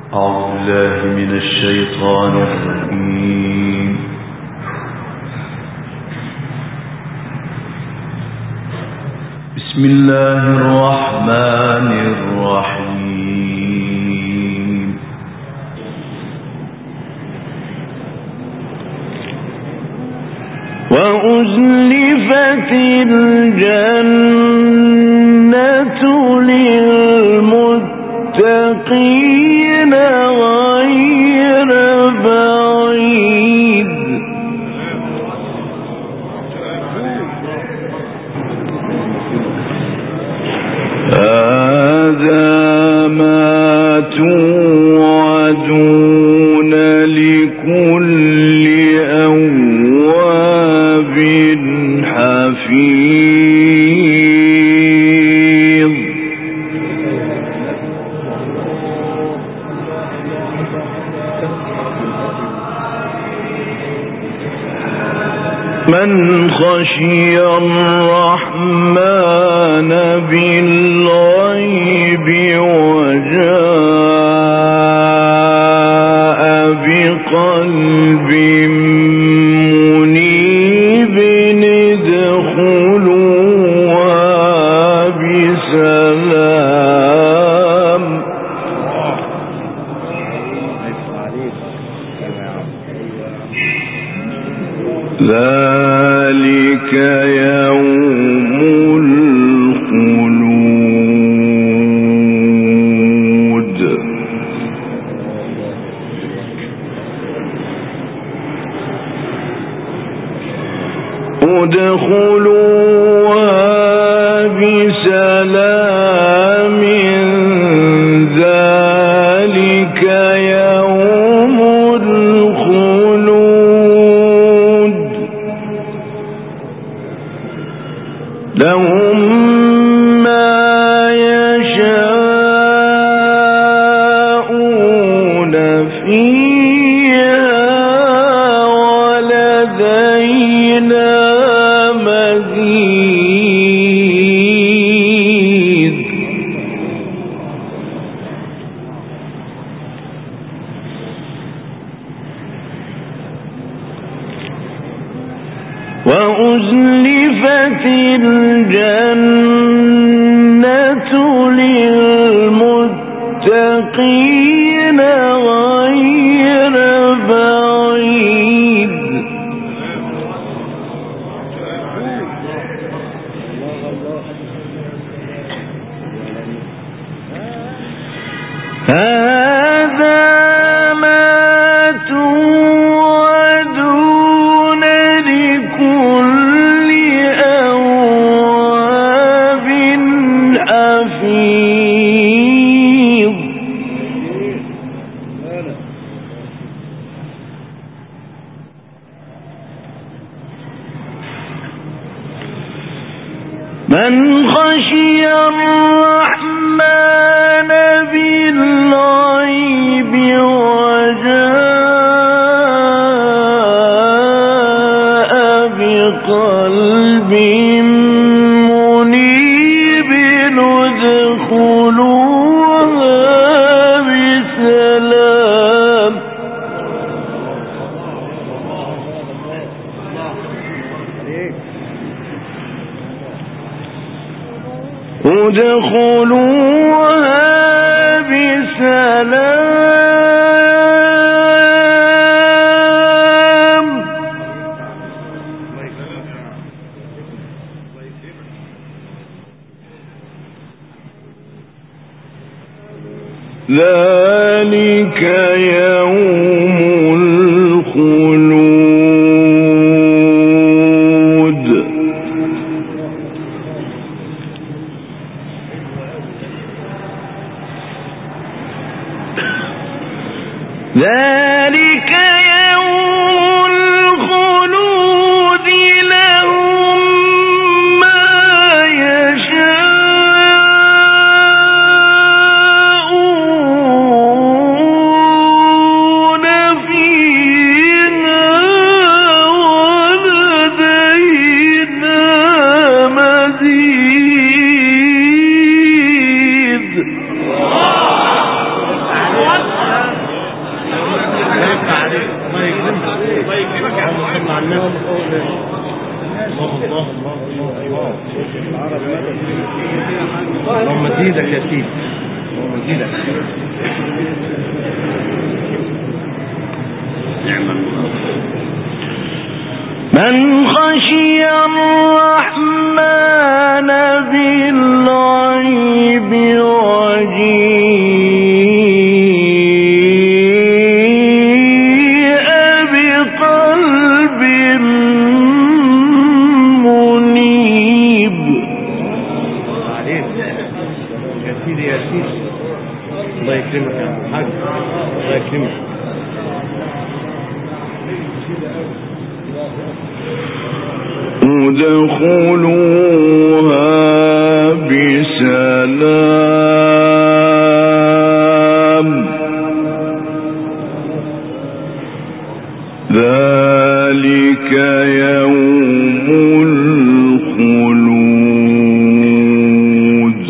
أعوذ بالله من الشيطان الرجيم. بسم الله الرحمن الرحيم. وأزلفت الجنة للمتقين غير بعيد. هذا ما توعدون لكل أواب حفيظ. من خشي الرحمن بالغيب وجاء بقلب منيب ادخلوها بسلام. ذلك يوم الخلود. ادخلوها بسلام. ذلك يوم الخلود. لهم ما يشاءون فيها ولدينا مزيد. وأزلفت الجنة للمتقين غير بعيد. هذا ما توعدون لكل أواب حفيظ. من خشي الرحمن بالغيب وجاء بقلب منيب ادخلوها بسلام. ادخلوها بسلام. ذلك يوم الخلود. ذلك يوم الخلود. لهم ما يشاءون فيها ولدينا مزيد. من خشي الرحمن بالغيب وجيء بقلب منيب. يا سيدي يا سيدي، الله يكرمك يا حاج، الله يكرمك. ادخلوها بسلام ذلك يوم الخلود.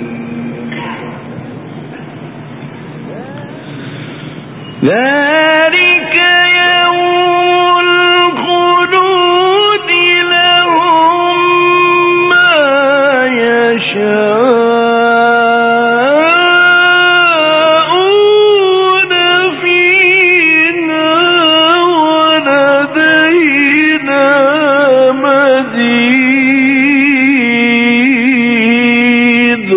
ذلك يوم الخلود لهم ما يشاءون فيها ولدينا مزيد.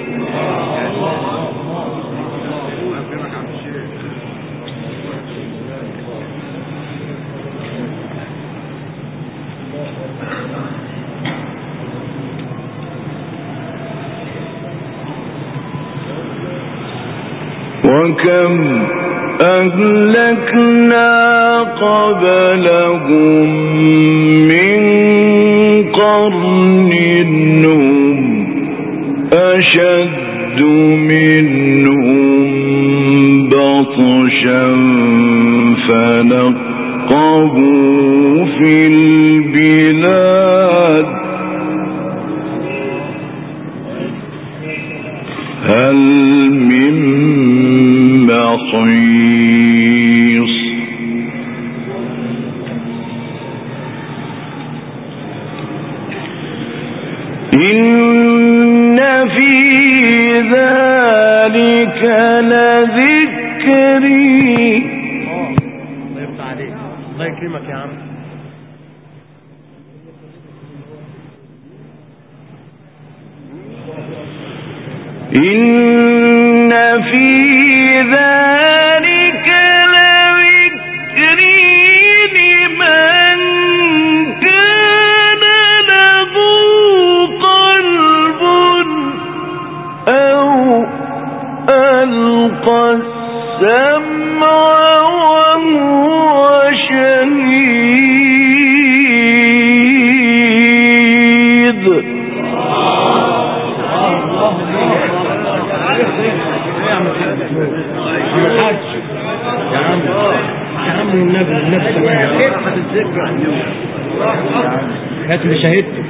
وكم أهلكنا قبلهم من قرن هم أشد منهم بطشا فنقبوا في البلاد هل من محيص. إن في ذلك لذكري. الله يفتح عليك، الله يكرمك يا عم. إن في ذلك لذكري لمن كان له قلب أو ألقى السمع وهو شهيد. يا عم النبي هات اللي شهدته.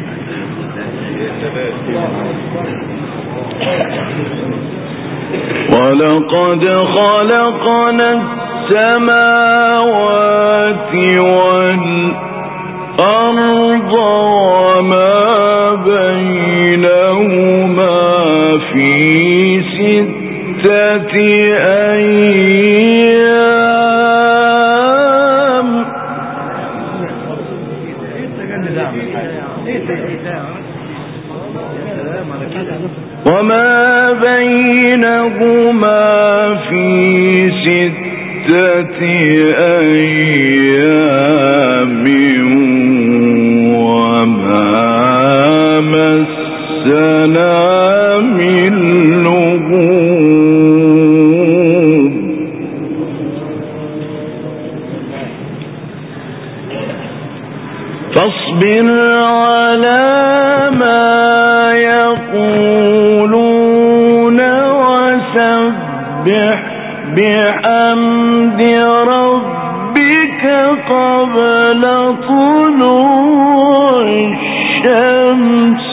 ولقد خلقنا السماوات والأرض وما بينهما في 6 أيام وما بينهما في 6 أيام وما مسنا من لغوب. فاصبر على ما يقولون وسبح بحمد ربك قبل طلوع الشمس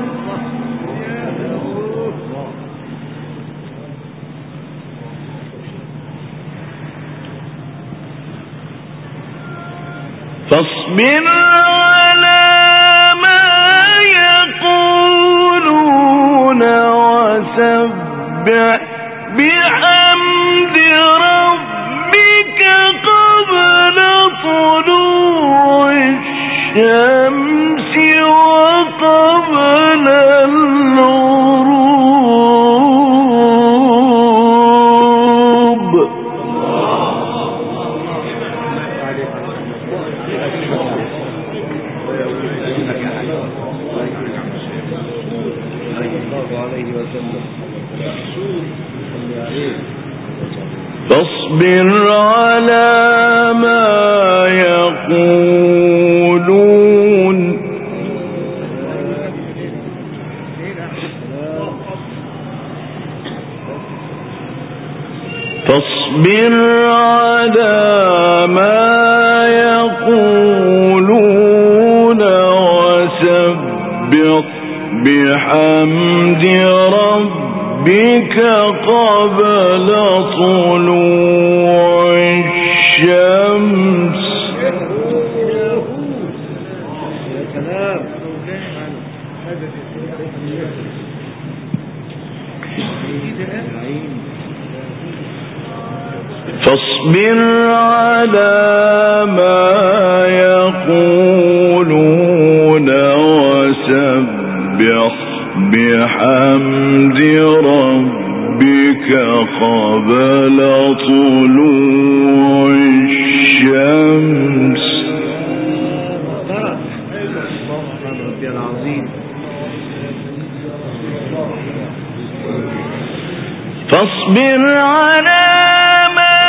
فاصبر على ما يقولون وسبح بحمد ربك قبل طلوع الشمس وقبل الغروب. فاصبر على ما يقولون فاصبر على ما يقولون وسبح بحمد ربك قبل طلوع الشمس فاصبر على ما يقولون وسبح بحمد ربك قبل طلوع الشمس. فاصبر على ما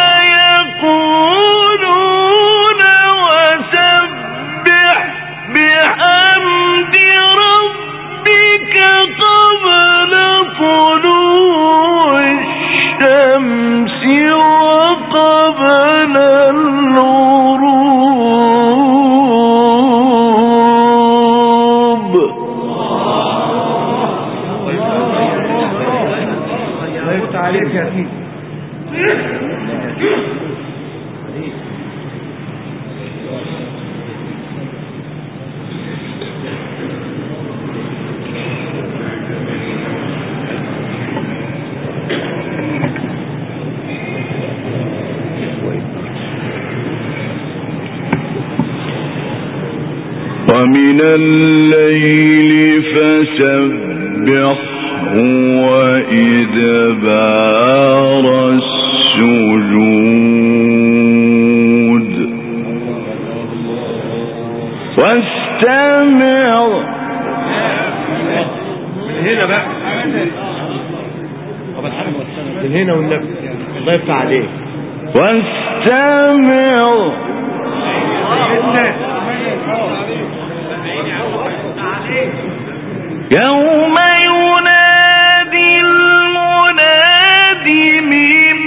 يقولون وسبح بحمد ربك قبل طلوع الشمس وقبل الغروب. عليك يا سيدي. ومن الليل فسبحه وإدبار السجود واستمع. من هنا بقى من هنا والنبي الله يفتح عليك. واستمع يوم ينادي المناد من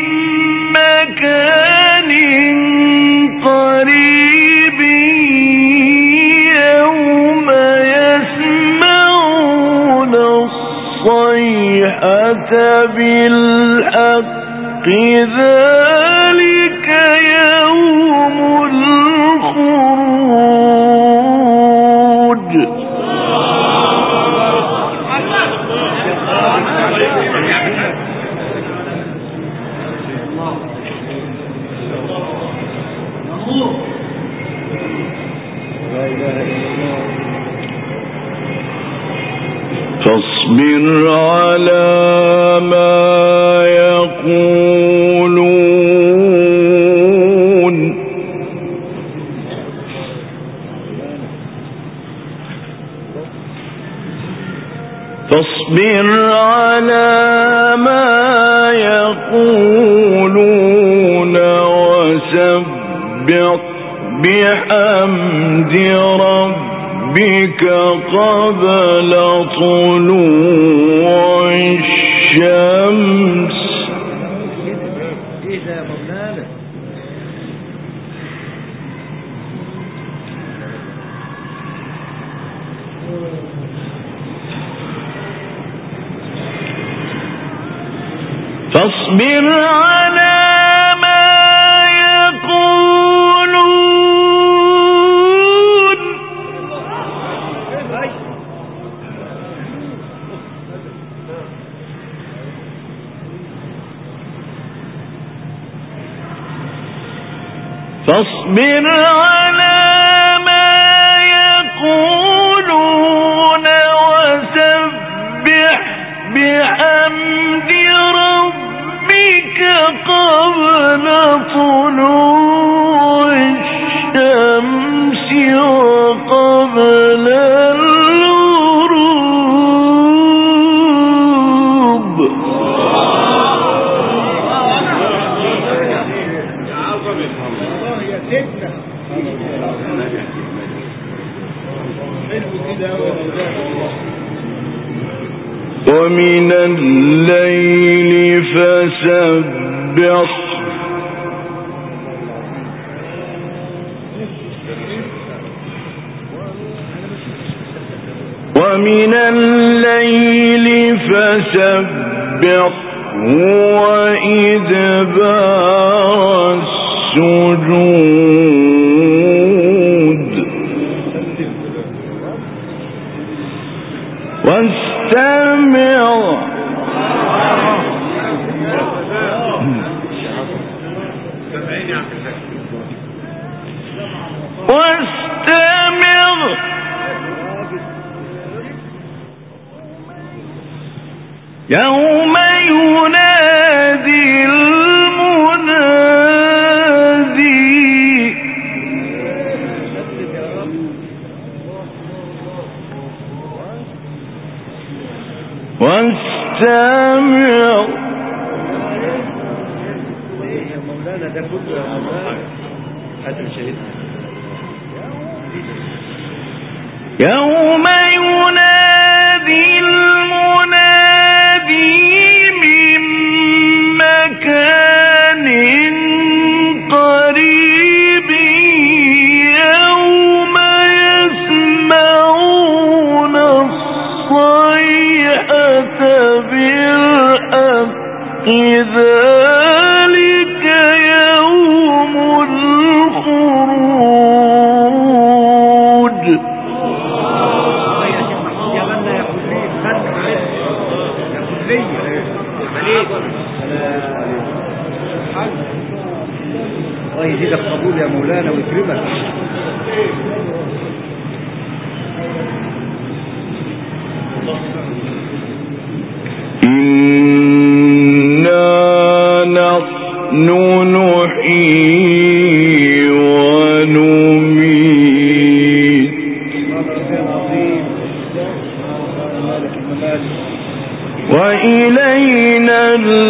مكان قريب يوم يسمعون الصيحة بالحق ذلك يوم الخروج. فاصبر على ما يقولون فاصبر على ما يقولون وسبح بحمد ربك قبل طلوع الشمس. فاصبر على ما يقولون فاصبر على ما يقولون وسبح بحمد ربك قبل طلوع الشمس وقبل الغروب. ومن الليل فسبح ومن الليل فسبح وإدبار السجود واستمع يوم ينادي المنادي واستمع. يا مولانا ده كله يا مولانا هذا شهيد. يوم ينادي المنادي من مكان قريب يوم يسمعون الصيحة بالحق ذلك يوم الخروج. الله يزيدك قبول يا مولانا ويكرمك. إنا نحن نحيي ونميت وإلينا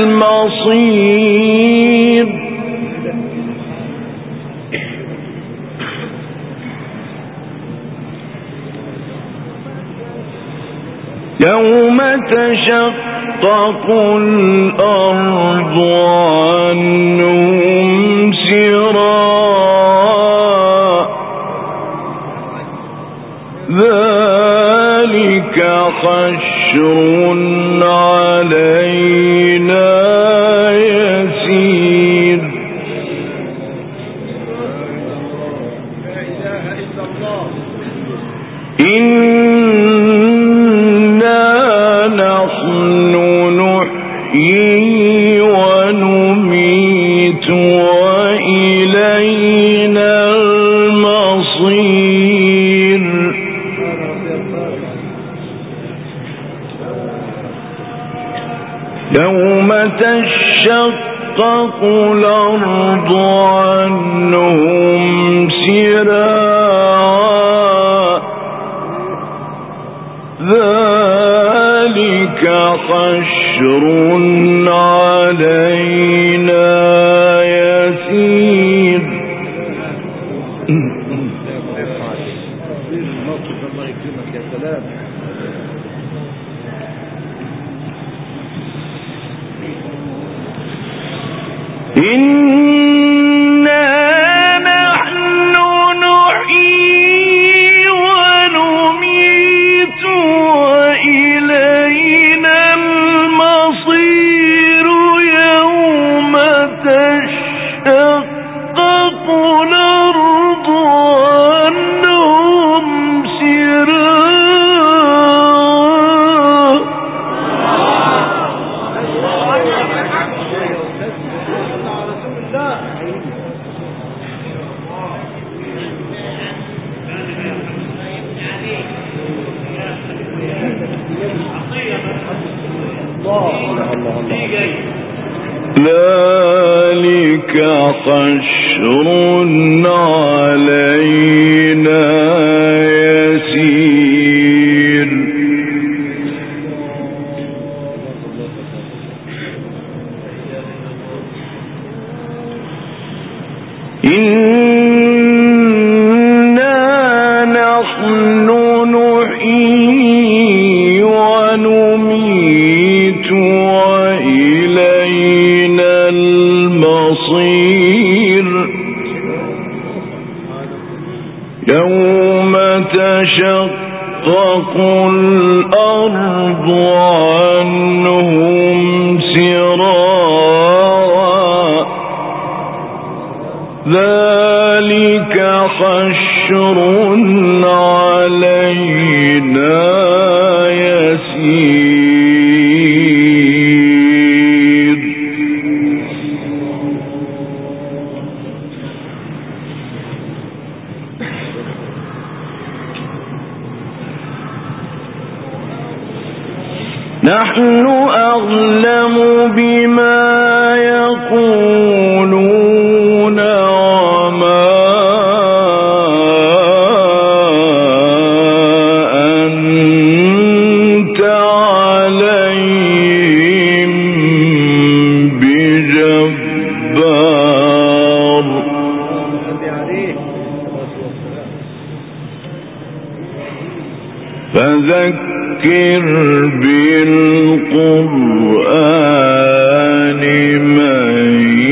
المصير. يوم تشقق الأرض عنهم سراء ذلك حشر علينا يسير. لا إله إلا الله. إنا نحن نحيي ونميت وإلينا المصير. يوم تشقق الأرض عنهم سراء ذلك حشر علينا يسير. الله يكرمك يا سلام. إنا نحن نحيي ونميت وإلينا المصير. يوم تشقق الأرض عنهم سراء ذلك حشر علينا يسير إنا نحن نحيي ونميت وإلينا المصير يوم تشقق الأرض عنهم سراعا ذلك حشر علينا يسير نحن أعلم بما يقولون وما أنت عليهم بجبار فذكر بالقرآن من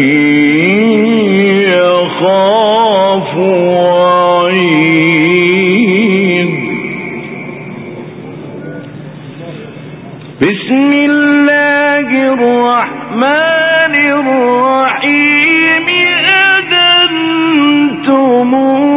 يخاف وعيد بسم الله الرحمن الرحيم أذنتم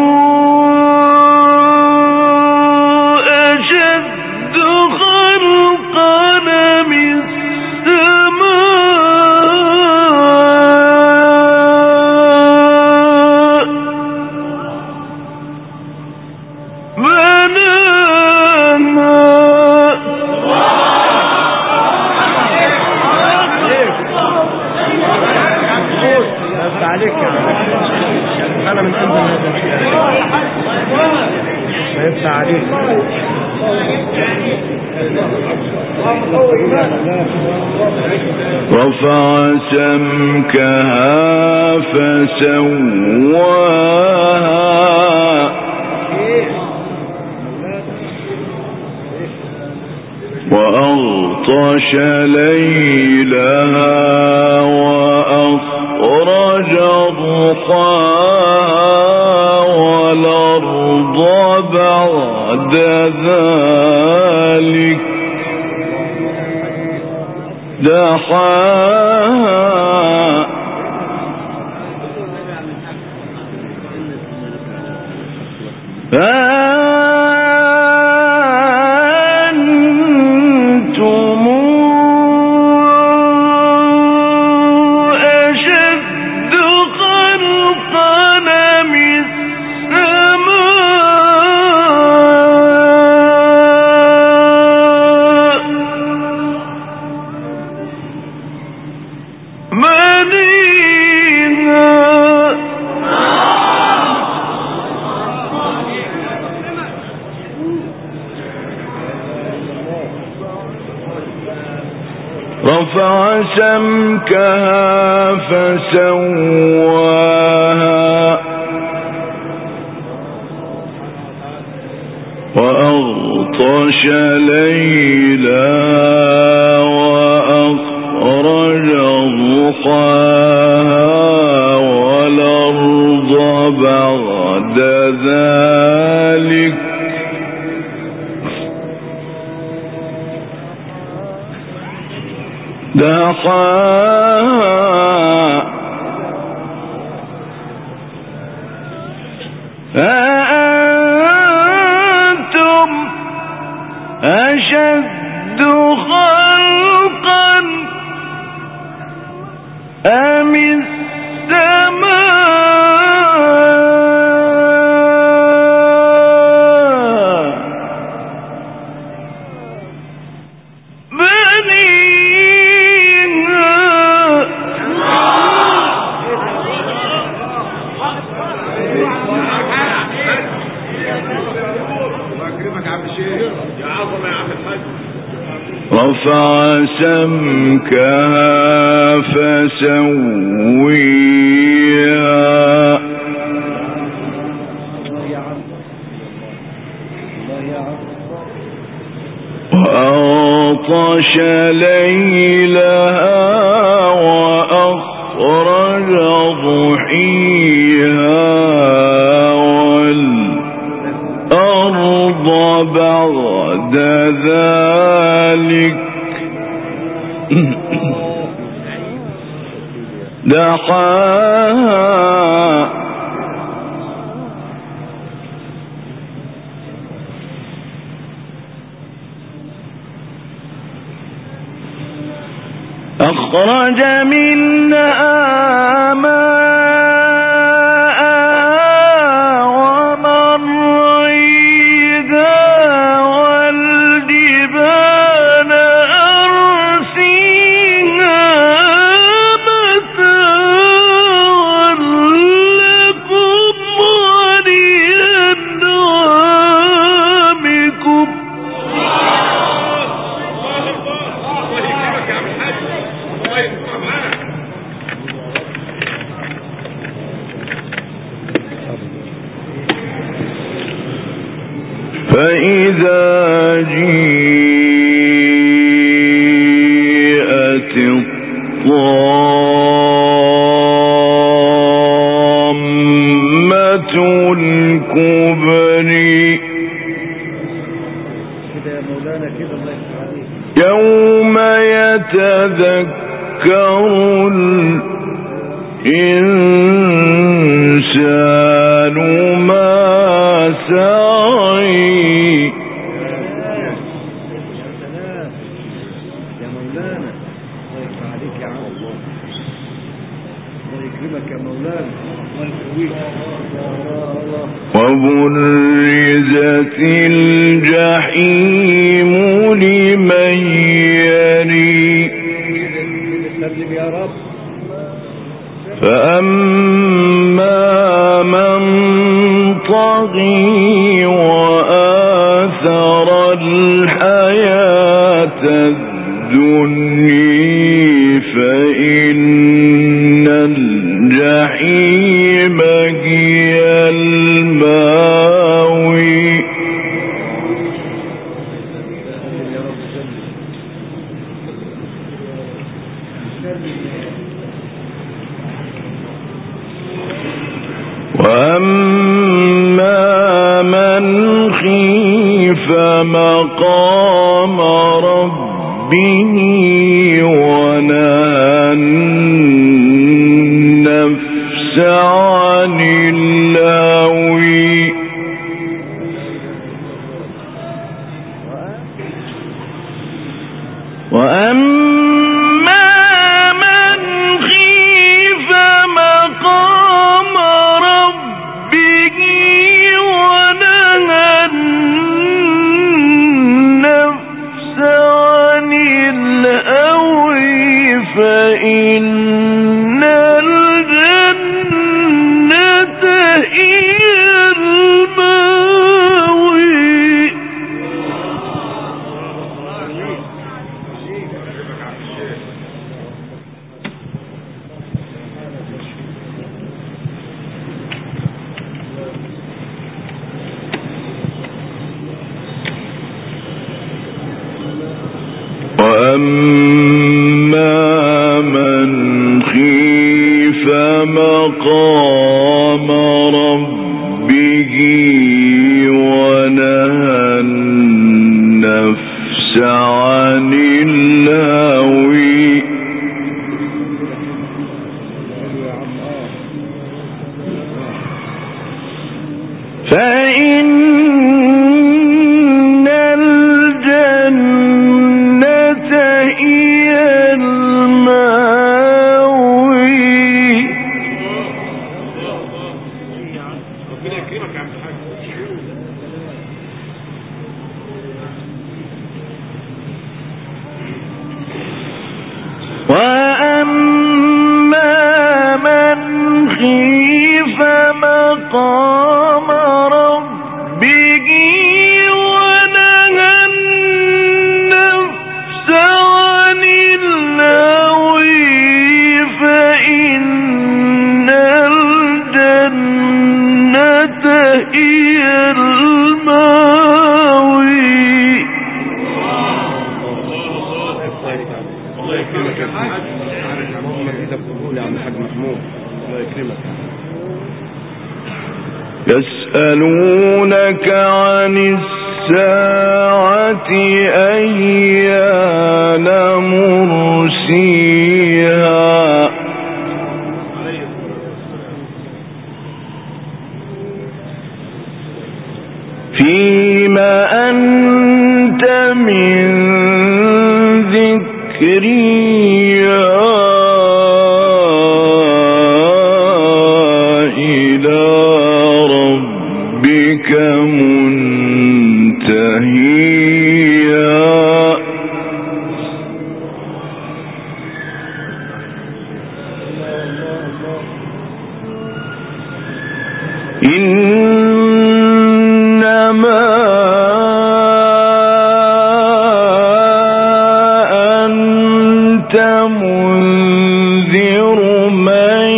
رفع سمكها فسواها وأغطش ليلها وأخرج ضحاها والأرض بعد ذلك دحاها أنتم أشد خلقا من السماء رفع سمكها فسواها وأغطش ليلها وأخرج ضحاها والأرض بعد ذلك دحاها أأنتم أشد خلقا أم السماء بنيها ورفع سمكها فسويها وأغطش ليلها وأخرج ضحيها والأرض بعد ذلك دحاها أخرج منها ماءها ومرعيها والجبال أرسيها متاعا لكم ولأنعامكم فإذا جيءت الطامة الكبرى يوم يتذكر الإنسان ما سعى وبرزت الجحيم لمن يري فأما من طغى وآثر الحياة الدنيا فإن الجحيم هي المأوى وأما من خيف مقام ربه ونهى النفس عن الهوى وأما من خيف مقام ربه ونهى النفس عن الهوى فإن الجنة هي المأوى وأما من خيف مقام ربه ونهى النفس عن الهوى فإن هي المأوى وأما من خيف مقام ربه الحاج محمود الله يكرمك. يسألونك عن الساعة أيان مرسيها فيما أنت من ذكرها إلى ربك منتهيها إنما أنت منذر من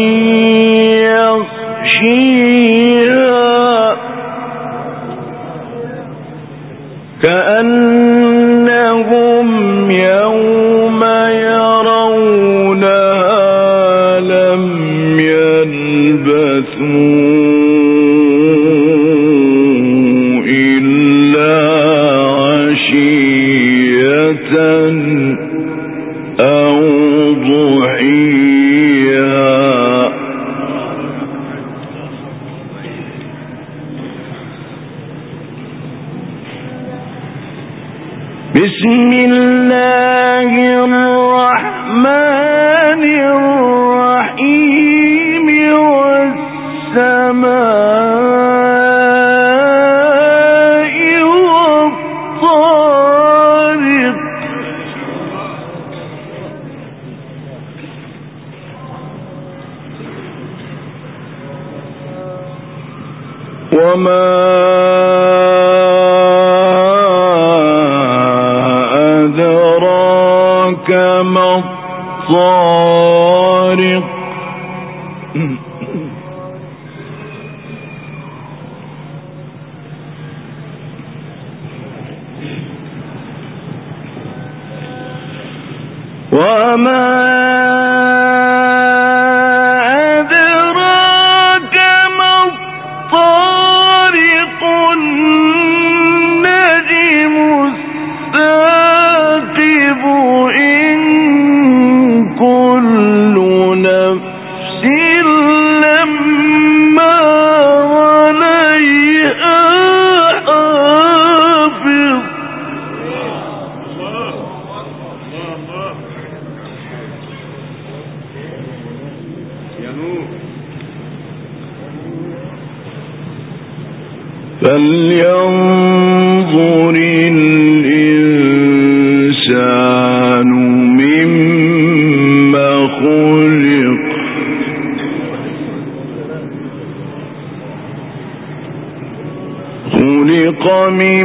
يخشيها كأنهم يوم يرونها لم يلبثوا أو ضحيها بسم الله الرحمن الرحيم والسماء والطارق وما أدراك ما الطارق وما أدراك ما الطارق النجم الثاقب إن كل نفس لما عليها حافظ فلينظر الإنسان مما خلق خلق من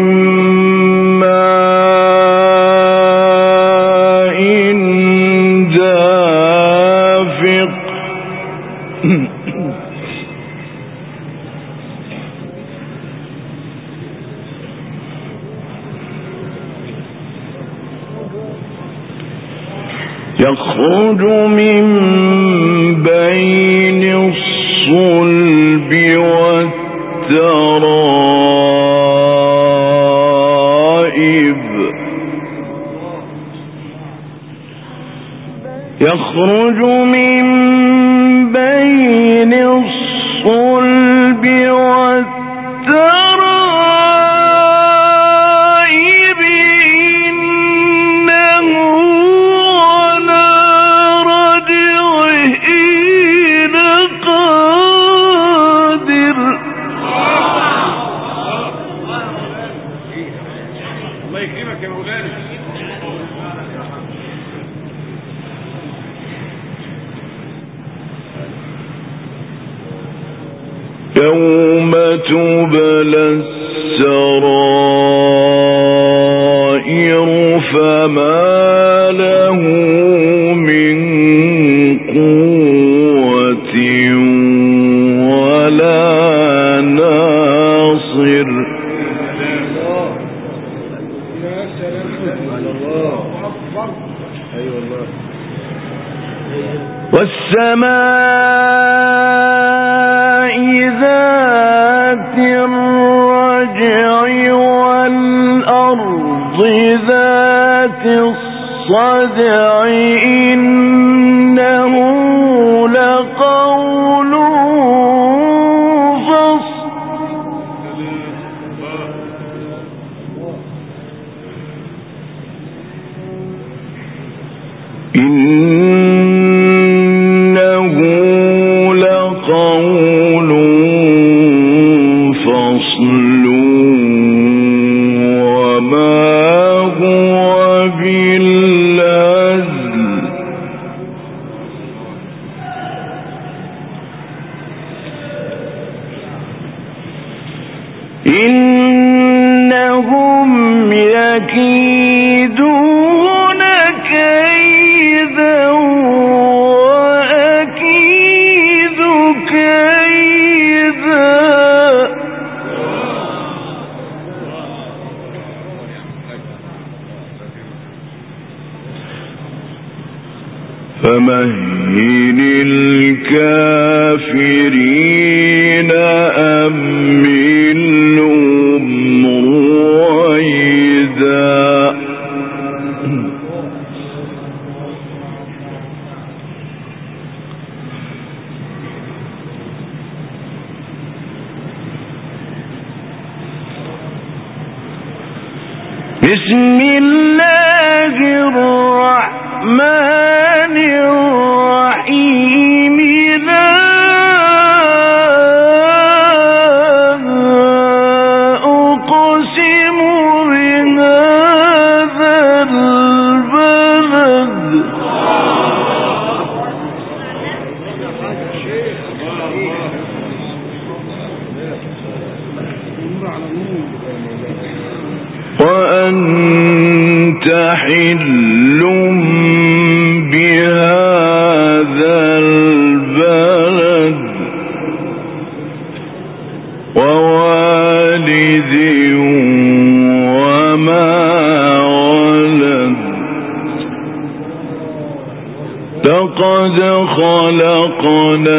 ماء دافق يخرج من بين الصلب والترائب يخرج من بين الصلب والترائب إنه على رجعه لقادر الله يكرمك يا مولانا. يوم تبلى السرائر فما له من قوة ولا ناصر والسماء والسماء ذات الرجع والأرض ذات الصدع إنه لقول فصل إنه لقول فصل وما هو بالهزل إنهم يكيدون كيدا وأكيد كيدا فمهل الكافرين أمهلهم رويدا بسم الله الرحمن الرحيم لا أقسم بهذا البلد وأنت حل بهذا البلد ووالد وما ولد لقد خلقنا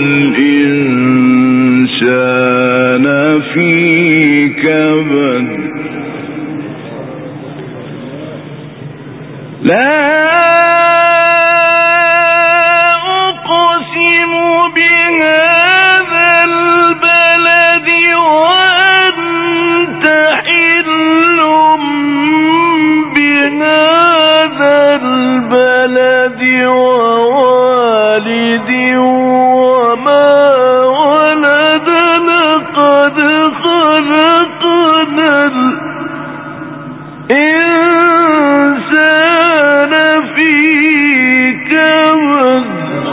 الإنسان في كبد لا أقسم بهذا البلد وأنت حل بهذا البلد ووالد وما ولد لقد خلقنا الإنسان في كبد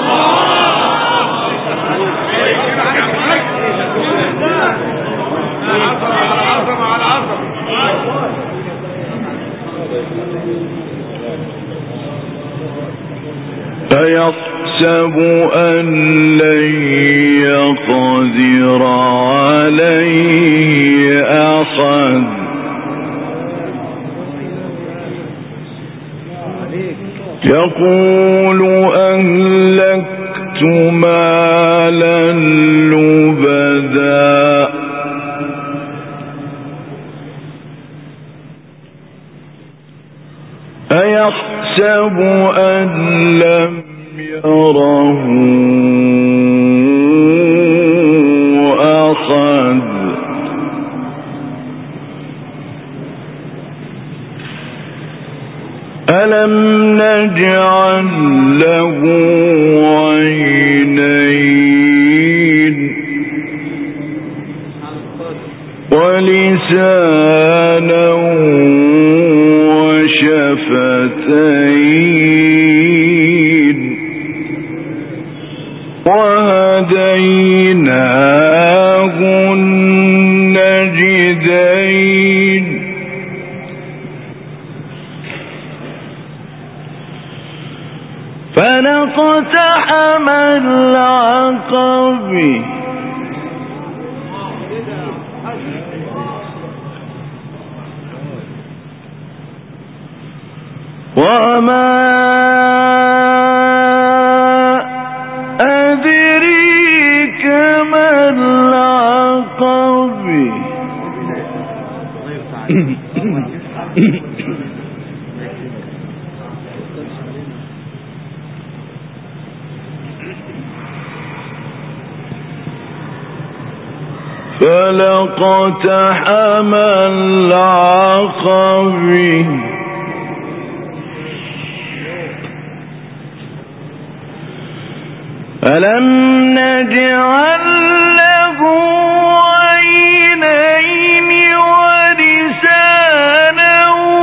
أيحسب أن لن يقدر عليه أحد يقول أهلكت مالا لبدا أيحسب أن لم يره أحد ألم نجعل له عينين ولسانا وشفتين وهديناه النجدين فلقتحم العقب وما أدريك ما العقبة فلا اقتحم العقبة ألم نجعل له عينين ولسانا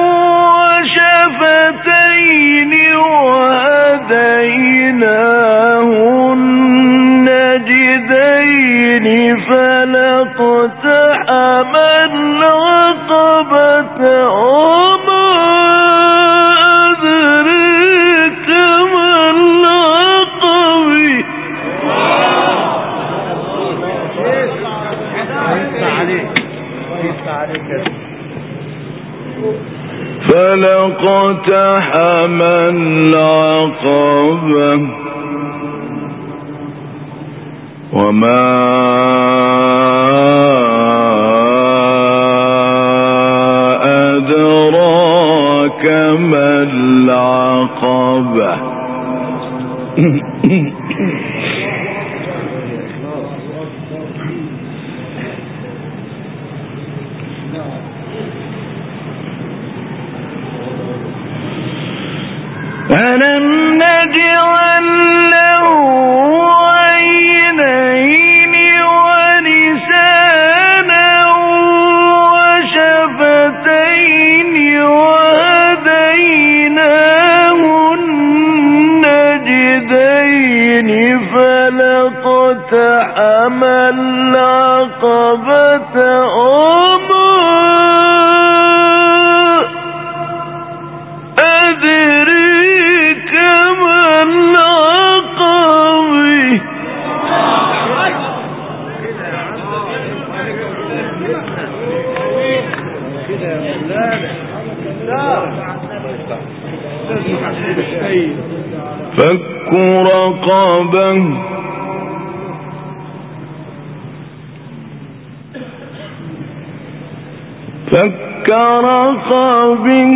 وشفتين وهديناه النجدين فلا اقتحم العقبة وما أدريك ما العقبة فلا اقتحم العقبة وما أدراك ما العقبة ألم نجعل له عينين ولسانا وشفتين وهديناه النجدين فلا اقتحم العقبة وما أدريك ما العقبة فك رقبة فك رقبة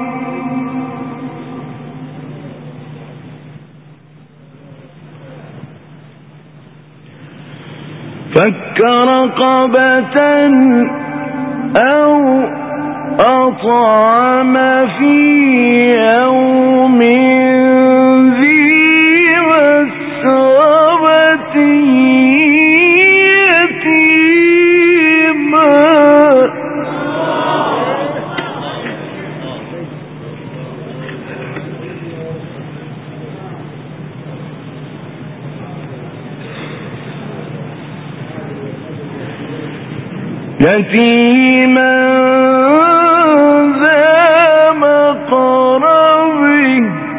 فك رقبة أو أطعم في يوم ذي مسغبة يتيما يتيما ذا مقربة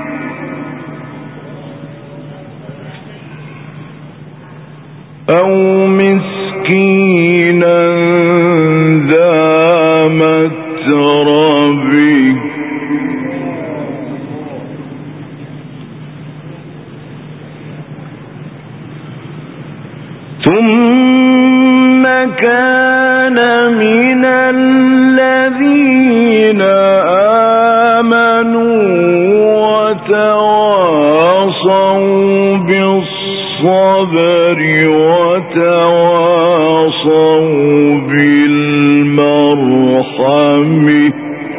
أو مسكينا ذا متربة ثم كان من الذين آمنوا وتواصوا بالصبر وتواصوا بالمرحمة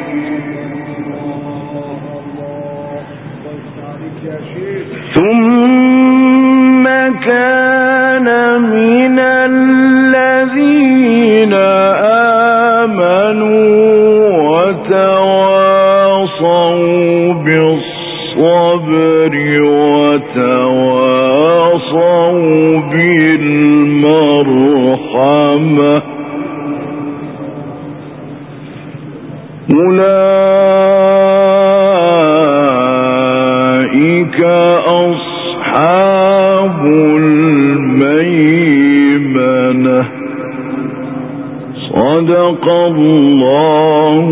ثم كان من الذين آمنوا وتواصوا بالصبر وتواصوا بالمرحمة أولئك أصحاب الميمنة صدق الله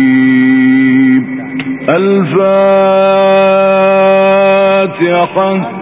العظيم. الفاتحة.